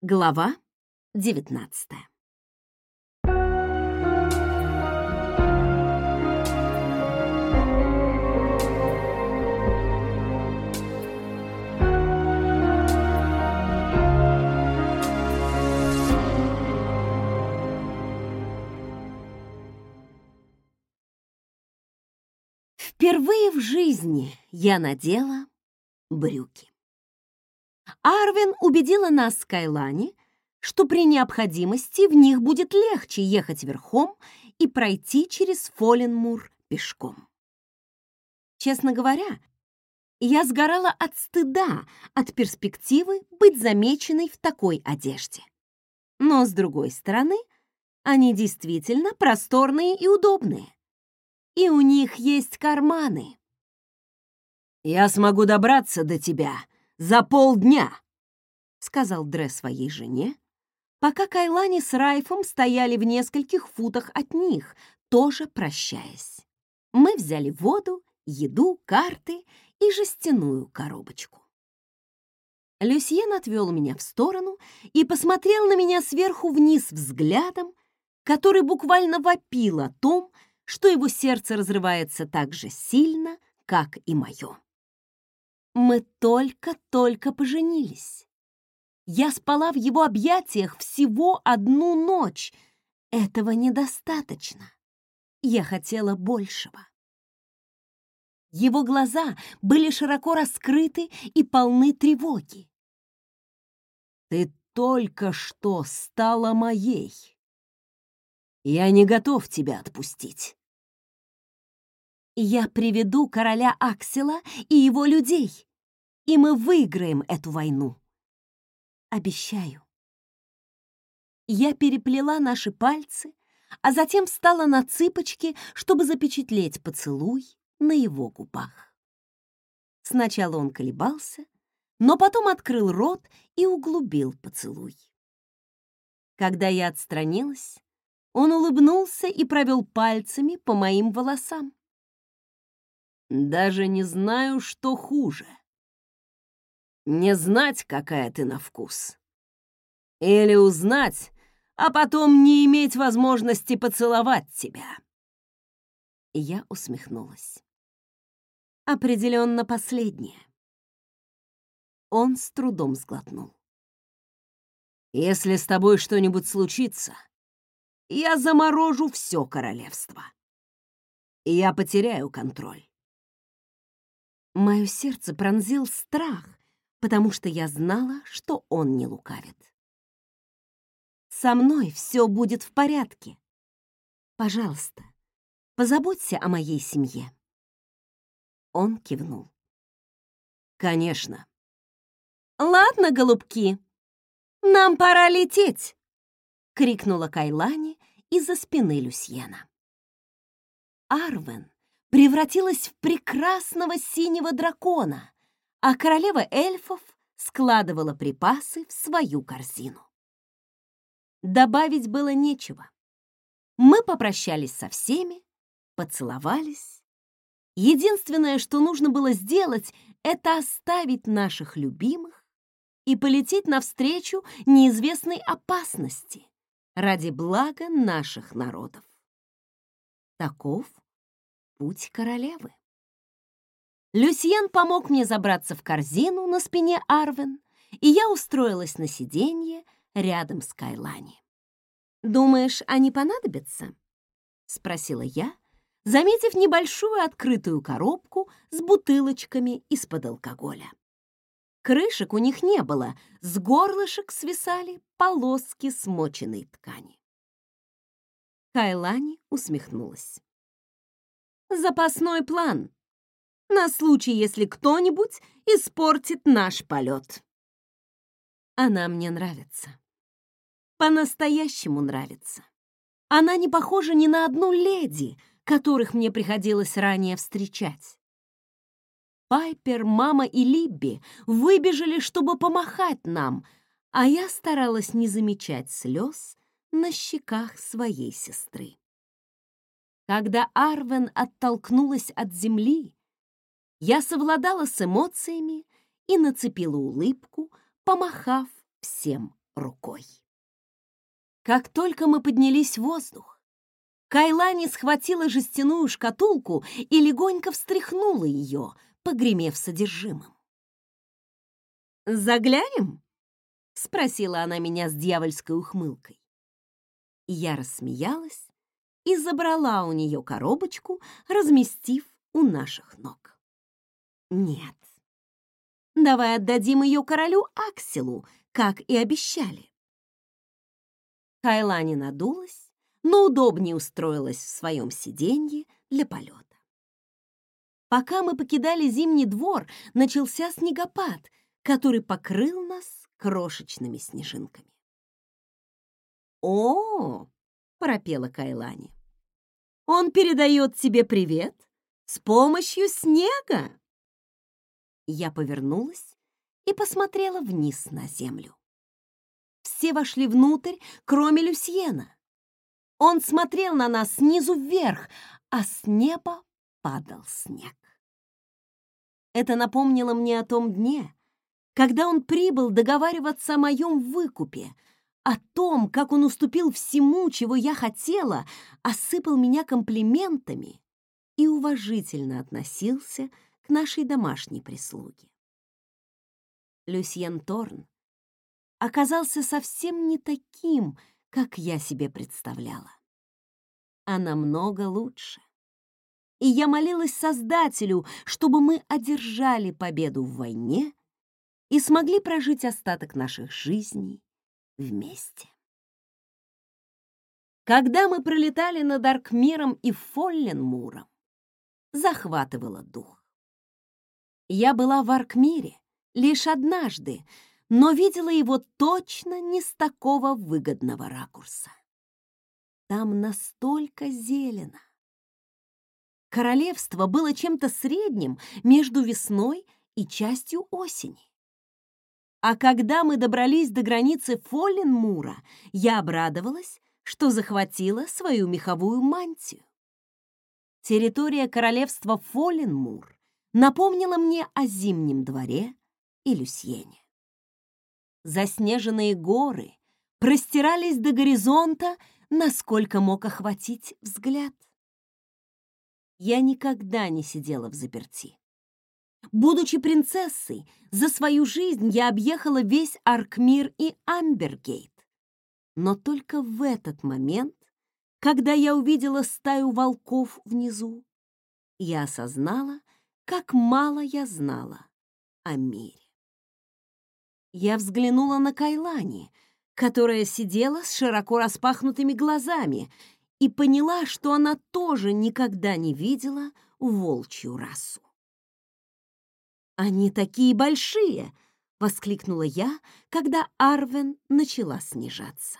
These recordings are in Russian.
Глава 19. Впервые в жизни я надела брюки. Арвен убедила нас с Кайлани, что при необходимости в них будет легче ехать верхом и пройти через Фоленмур пешком. Честно говоря, я сгорала от стыда от перспективы быть замеченной в такой одежде. Но, с другой стороны, они действительно просторные и удобные. И у них есть карманы. «Я смогу добраться до тебя за полдня», — сказал Дре своей жене, пока Кайлани с Райфом стояли в нескольких футах от них, тоже прощаясь. Мы взяли воду, еду, карты и жестяную коробочку. Люсьен отвел меня в сторону и посмотрел на меня сверху вниз взглядом, который буквально вопил о том, что его сердце разрывается так же сильно, как и мое. Мы только-только поженились. Я спала в его объятиях всего одну ночь. Этого недостаточно. Я хотела большего. Его глаза были широко раскрыты и полны тревоги. «Ты только что стала моей. Я не готов тебя отпустить». Я приведу короля Аксела и его людей, и мы выиграем эту войну. Обещаю. Я переплела наши пальцы, а затем встала на цыпочки, чтобы запечатлеть поцелуй на его губах. Сначала он колебался, но потом открыл рот и углубил поцелуй. Когда я отстранилась, он улыбнулся и провел пальцами по моим волосам. «Даже не знаю, что хуже. Не знать, какая ты на вкус. Или узнать, а потом не иметь возможности поцеловать тебя». Я усмехнулась. Определенно последнее. Он с трудом сглотнул. «Если с тобой что-нибудь случится, я заморожу все королевство. И я потеряю контроль». Мое сердце пронзил страх, потому что я знала, что он не лукавит. «Со мной все будет в порядке. Пожалуйста, позаботься о моей семье». Он кивнул. «Конечно». «Ладно, голубки, нам пора лететь!» — крикнула Кайлани из-за спины Люсьена. Арвен превратилась в прекрасного синего дракона, а королева эльфов складывала припасы в свою корзину. Добавить было нечего. Мы попрощались со всеми, поцеловались. Единственное, что нужно было сделать, это оставить наших любимых и полететь навстречу неизвестной опасности ради блага наших народов. Таков путь королевы. Люсьен помог мне забраться в корзину на спине Арвен, и я устроилась на сиденье рядом с Кайлани. «Думаешь, они понадобятся?» — спросила я, заметив небольшую открытую коробку с бутылочками из-под алкоголя. Крышек у них не было, с горлышек свисали полоски смоченной ткани. Кайлани усмехнулась. «Запасной план, на случай, если кто-нибудь испортит наш полет». Она мне нравится. По-настоящему нравится. Она не похожа ни на одну леди, которых мне приходилось ранее встречать. Пайпер, мама и Либби выбежали, чтобы помахать нам, а я старалась не замечать слез на щеках своей сестры. Когда Арвен оттолкнулась от земли, я совладала с эмоциями и нацепила улыбку, помахав всем рукой. Как только мы поднялись в воздух, Кайлани схватила жестяную шкатулку и легонько встряхнула ее, погремев содержимым. «Заглянем?» — спросила она меня с дьявольской ухмылкой. Я рассмеялась и забрала у нее коробочку, разместив у наших ног. «Нет, давай отдадим ее королю Акселу, как и обещали». Кайлани надулась, но удобнее устроилась в своем сиденье для полета. Пока мы покидали Зимний двор, начался снегопад, который покрыл нас крошечными снежинками. «О!» — пропела Кайлани. «Он передает тебе привет с помощью снега!» Я повернулась и посмотрела вниз на землю. Все вошли внутрь, кроме Люсьена. Он смотрел на нас снизу вверх, а с неба падал снег. Это напомнило мне о том дне, когда он прибыл договариваться о моем выкупе, о том, как он уступил всему, чего я хотела, осыпал меня комплиментами и уважительно относился к нашей домашней прислуге. Люсьен Торн оказался совсем не таким, как я себе представляла, а намного лучше. И я молилась Создателю, чтобы мы одержали победу в войне и смогли прожить остаток наших жизней вместе. Когда мы пролетали над Аркмиром и Фолленмуром, захватывало дух. Я была в Аркмире лишь однажды, но видела его точно не с такого выгодного ракурса. Там настолько зелено. Королевство было чем-то средним между весной и частью осени. А когда мы добрались до границы Фолленмура, я обрадовалась, что захватила свою меховую мантию. Территория королевства Фолленмур напомнила мне о Зимнем дворе и Люсьене. Заснеженные горы простирались до горизонта, насколько мог охватить взгляд. Я никогда не сидела взаперти. Будучи принцессой, за свою жизнь я объехала весь Аркмир и Амбергейт. Но только в этот момент, когда я увидела стаю волков внизу, я осознала, как мало я знала о мире. Я взглянула на Кайлани, которая сидела с широко распахнутыми глазами, и поняла, что она тоже никогда не видела волчью расу. «Они такие большие!» — воскликнула я, когда Арвен начала снижаться.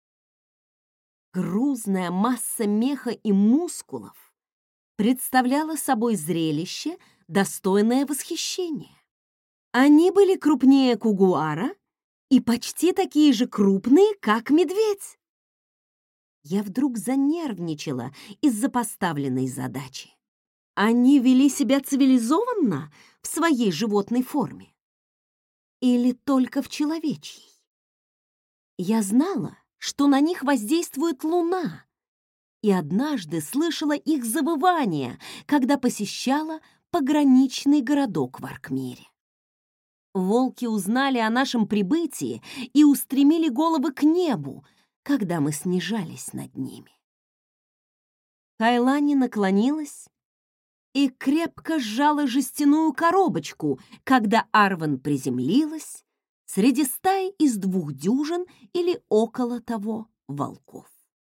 Грузная масса меха и мускулов представляла собой зрелище, достойное восхищения. Они были крупнее кугуара и почти такие же крупные, как медведь. Я вдруг занервничала из-за поставленной задачи. Они вели себя цивилизованно в своей животной форме? Или только в человечьей? Я знала, что на них воздействует луна, и однажды слышала их завывание, когда посещала пограничный городок в Аркмире. Волки узнали о нашем прибытии и устремили головы к небу, когда мы снижались над ними. Кайлани наклонилась и крепко сжала жестяную коробочку, когда Арвен приземлилась среди стаи из 2 дюжин или около того волков.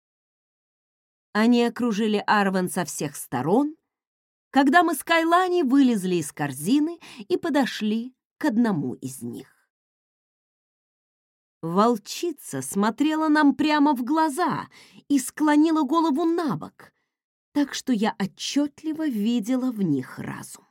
Они окружили Арвен со всех сторон, когда мы с Кайлани вылезли из корзины и подошли к одному из них. Волчица смотрела нам прямо в глаза и склонила голову на бок, так что я отчетливо видела в них разум.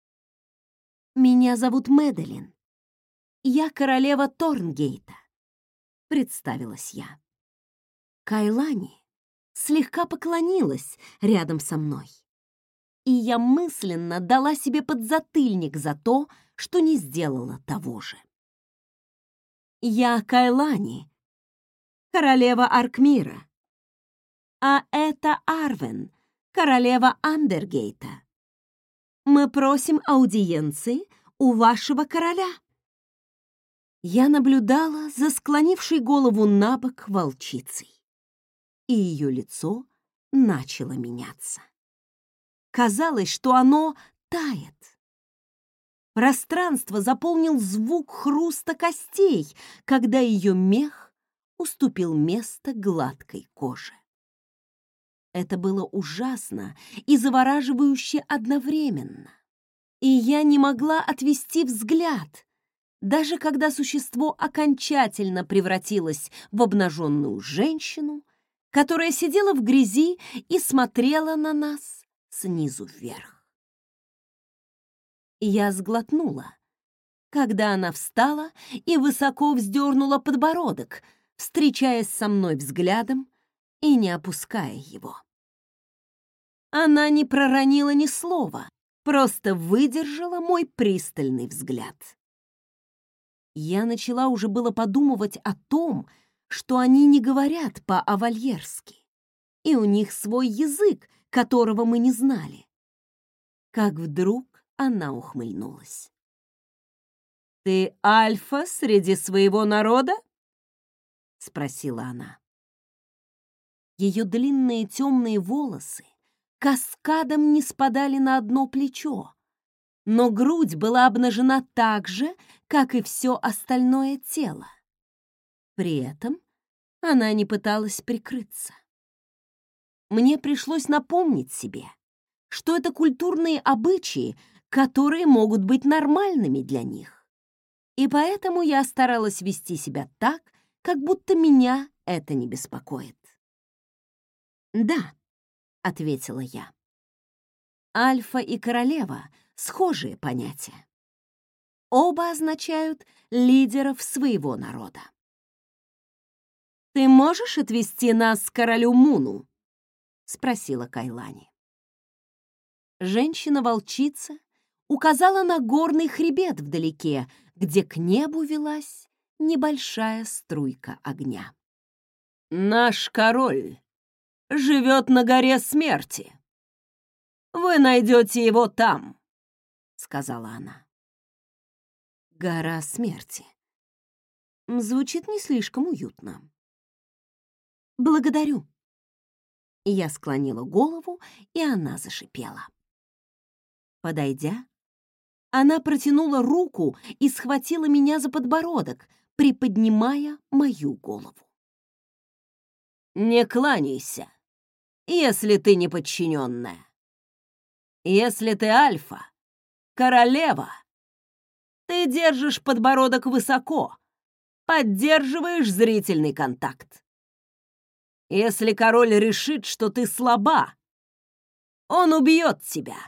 «Меня зовут Мэдалин. Я королева Торнгейта», — представилась я. Кайлани слегка поклонилась рядом со мной, и я мысленно дала себе подзатыльник за то, что не сделала того же. Я Кайлани, королева Аркмира, а это Арвен, королева Андергейта. Мы просим аудиенции у вашего короля». Я наблюдала за склонившей голову набок волчицей, и ее лицо начало меняться. Казалось, что оно тает. Пространство заполнил звук хруста костей, когда ее мех уступил место гладкой коже. Это было ужасно и завораживающе одновременно. И я не могла отвести взгляд, даже когда существо окончательно превратилось в обнаженную женщину, которая сидела в грязи и смотрела на нас снизу вверх. Я сглотнула, когда она встала и высоко вздернула подбородок, встречаясь со мной взглядом и не опуская его. Она не проронила ни слова, просто выдержала мой пристальный взгляд. Я начала уже было подумывать о том, что они не говорят по-авальерски, и у них свой язык, которого мы не знали. Как вдруг она ухмыльнулась. «Ты альфа среди своего народа?» — спросила она. Ее длинные темные волосы каскадом не спадали на одно плечо, но грудь была обнажена так же, как и все остальное тело. При этом она не пыталась прикрыться. Мне пришлось напомнить себе, что это культурные обычаи, которые могут быть нормальными для них. И поэтому я старалась вести себя так, как будто меня это не беспокоит. «Да», — ответила я. «Альфа и королева — схожие понятия. Оба означают лидеров своего народа». «Ты можешь отвести нас к королю Муну?» — спросила Кайлани. Женщина-волчица указала на горный хребет вдалеке, где к небу велась небольшая струйка огня. «Наш король живет на горе смерти. Вы найдете его там», — сказала она. «Гора смерти». Звучит не слишком уютно. «Благодарю». Я склонила голову, и она зашипела. Подойдя, она протянула руку и схватила меня за подбородок, приподнимая мою голову. «Не кланяйся, если ты не подчиненная. Если ты альфа, королева, ты держишь подбородок высоко, поддерживаешь зрительный контакт. Если король решит, что ты слаба, он убьет тебя».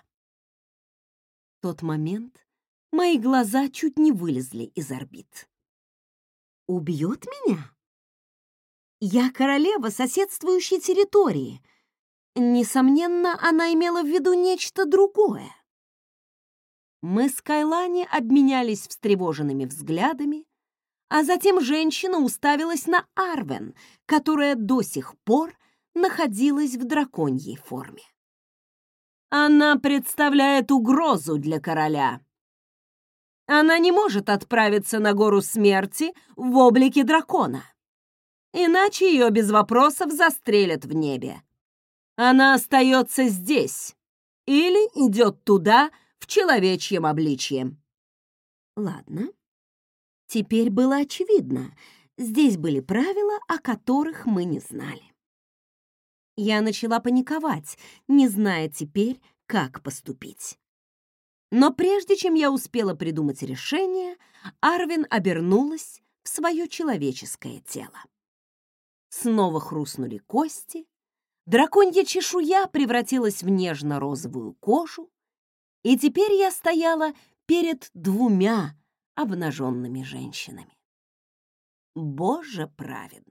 В тот момент мои глаза чуть не вылезли из орбит. «Убьет меня? Я королева соседствующей территории. Несомненно, она имела в виду нечто другое». Мы с Кайлани обменялись встревоженными взглядами, а затем женщина уставилась на Арвен, которая до сих пор находилась в драконьей форме. «Она представляет угрозу для короля. Она не может отправиться на гору смерти в облике дракона, иначе ее без вопросов застрелят в небе. Она остается здесь или идет туда в человечьем обличье». Ладно, теперь было очевидно, здесь были правила, о которых мы не знали. Я начала паниковать, не зная теперь, как поступить. Но прежде чем я успела придумать решение, Арвен обернулась в свое человеческое тело. Снова хрустнули кости, драконья чешуя превратилась в нежно-розовую кожу, и теперь я стояла перед двумя обнаженными женщинами. Боже праведный!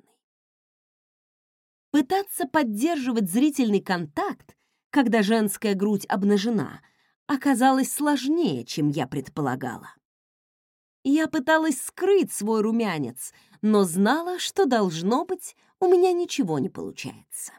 Пытаться поддерживать зрительный контакт, когда женская грудь обнажена, оказалось сложнее, чем я предполагала. Я пыталась скрыть свой румянец, но знала, что, должно быть, у меня ничего не получается.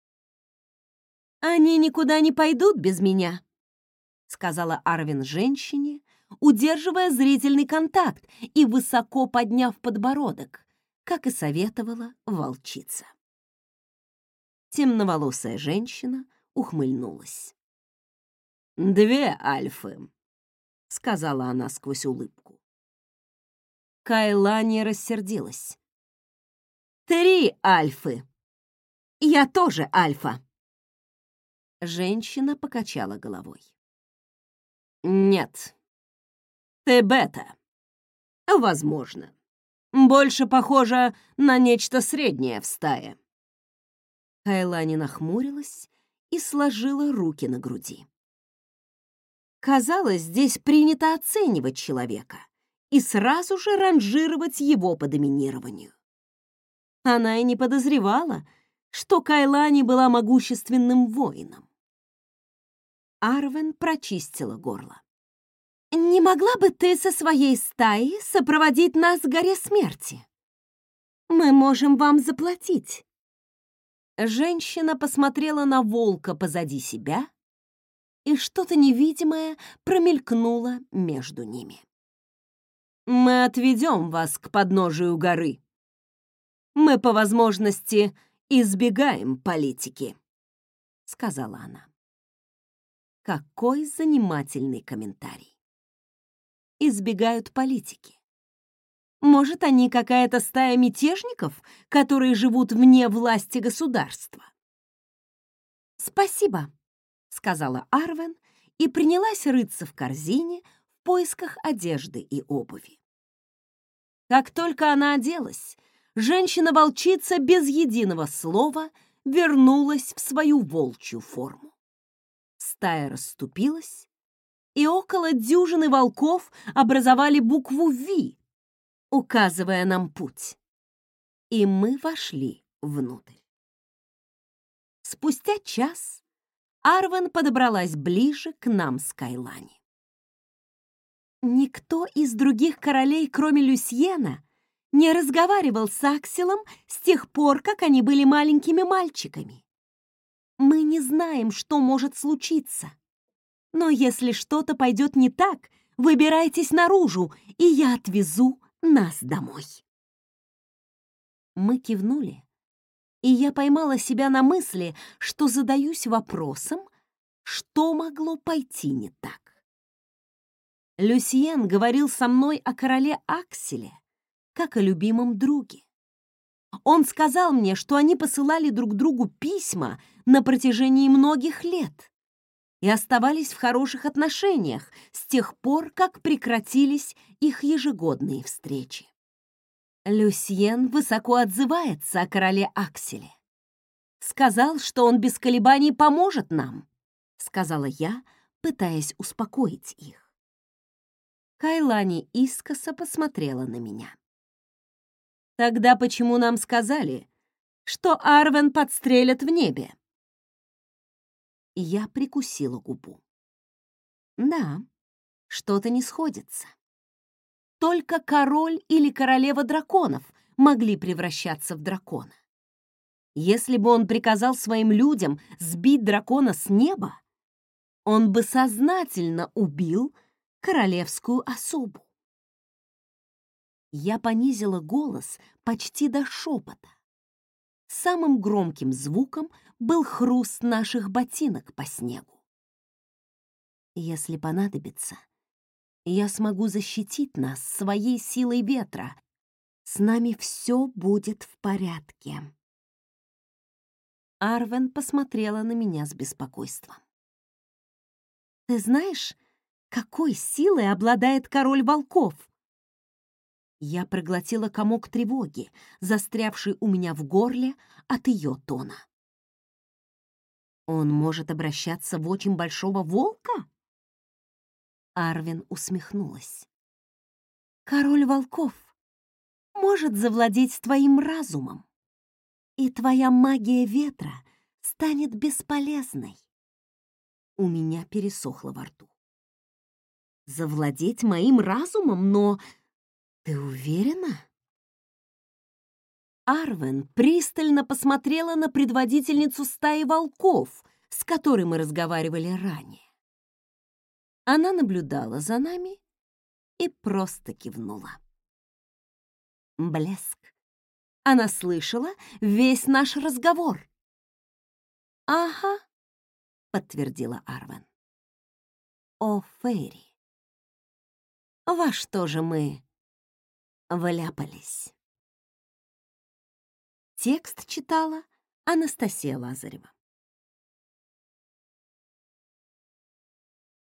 «Они никуда не пойдут без меня», — сказала Арвин женщине, удерживая зрительный контакт и высоко подняв подбородок, как и советовала волчица. Темноволосая женщина ухмыльнулась. «2 альфы», — сказала она сквозь улыбку. Кайлани рассердилась. 3 альфы. Я тоже альфа. Женщина покачала головой. «Нет, ты бета. Возможно. Больше похоже на нечто среднее в стае». Кайлани нахмурилась и сложила руки на груди. Казалось, здесь принято оценивать человека и сразу же ранжировать его по доминированию. Она и не подозревала, что Кайлани была могущественным воином. Арвен прочистила горло. «Не могла бы ты со своей стаей сопроводить нас к горе смерти? Мы можем вам заплатить». Женщина посмотрела на волка позади себя, и что-то невидимое промелькнуло между ними. «Мы отведем вас к подножию горы. Мы, по возможности, избегаем политики», — сказала она. Какой занимательный комментарий. Избегают политики. Может, они какая-то стая мятежников, которые живут вне власти государства? «Спасибо», — сказала Арвен и принялась рыться в корзине в поисках одежды и обуви. Как только она оделась, женщина-волчица без единого слова вернулась в свою волчью форму. Стая расступилась, и около дюжины волков образовали букву «Ви», указывая нам путь. И мы вошли внутрь. Спустя час Арвен подобралась ближе к нам с Кайлани. Никто из других королей, кроме Люсьена, не разговаривал с Акселом с тех пор, как они были маленькими мальчиками. Мы не знаем, что может случиться. Но если что-то пойдет не так, выбирайтесь наружу, и я отвезу нас домой. Мы кивнули, и я поймала себя на мысли, что задаюсь вопросом, что могло пойти не так. Люсьен говорил со мной о короле Акселе, как о любимом друге. Он сказал мне, что они посылали друг другу письма на протяжении многих лет и оставались в хороших отношениях с тех пор, как прекратились их ежегодные встречи. Люсьен высоко отзывается о короле Акселе. Сказал, что он без колебаний поможет нам, сказала я, пытаясь успокоить их. Кайлани искоса посмотрела на меня. Тогда почему нам сказали, что Арвен подстрелят в небе? Я прикусила губу. Да, что-то не сходится. Только король или королева драконов могли превращаться в дракона. Если бы он приказал своим людям сбить дракона с неба, он бы сознательно убил королевскую особу. Я понизила голос почти до шепота. Самым громким звуком был хруст наших ботинок по снегу. Если понадобится, я смогу защитить нас своей силой ветра. С нами все будет в порядке. Арвен посмотрела на меня с беспокойством. Ты знаешь, какой силой обладает король волков? Я проглотила комок тревоги, застрявший у меня в горле от ее тона. Он может обращаться в очень большого волка? Арвен усмехнулась. Король волков может завладеть твоим разумом, и твоя магия ветра станет бесполезной. У меня пересохло во рту. Завладеть моим разумом, но Ты уверена? Арвен пристально посмотрела на предводительницу стаи волков, с которой мы разговаривали ранее. Она наблюдала за нами и просто кивнула. Блеск. Она слышала весь наш разговор. «Ага», — подтвердила Арвен. «О, Фейри, во что же мы вляпались?» Текст читала Анастасия Лазарева.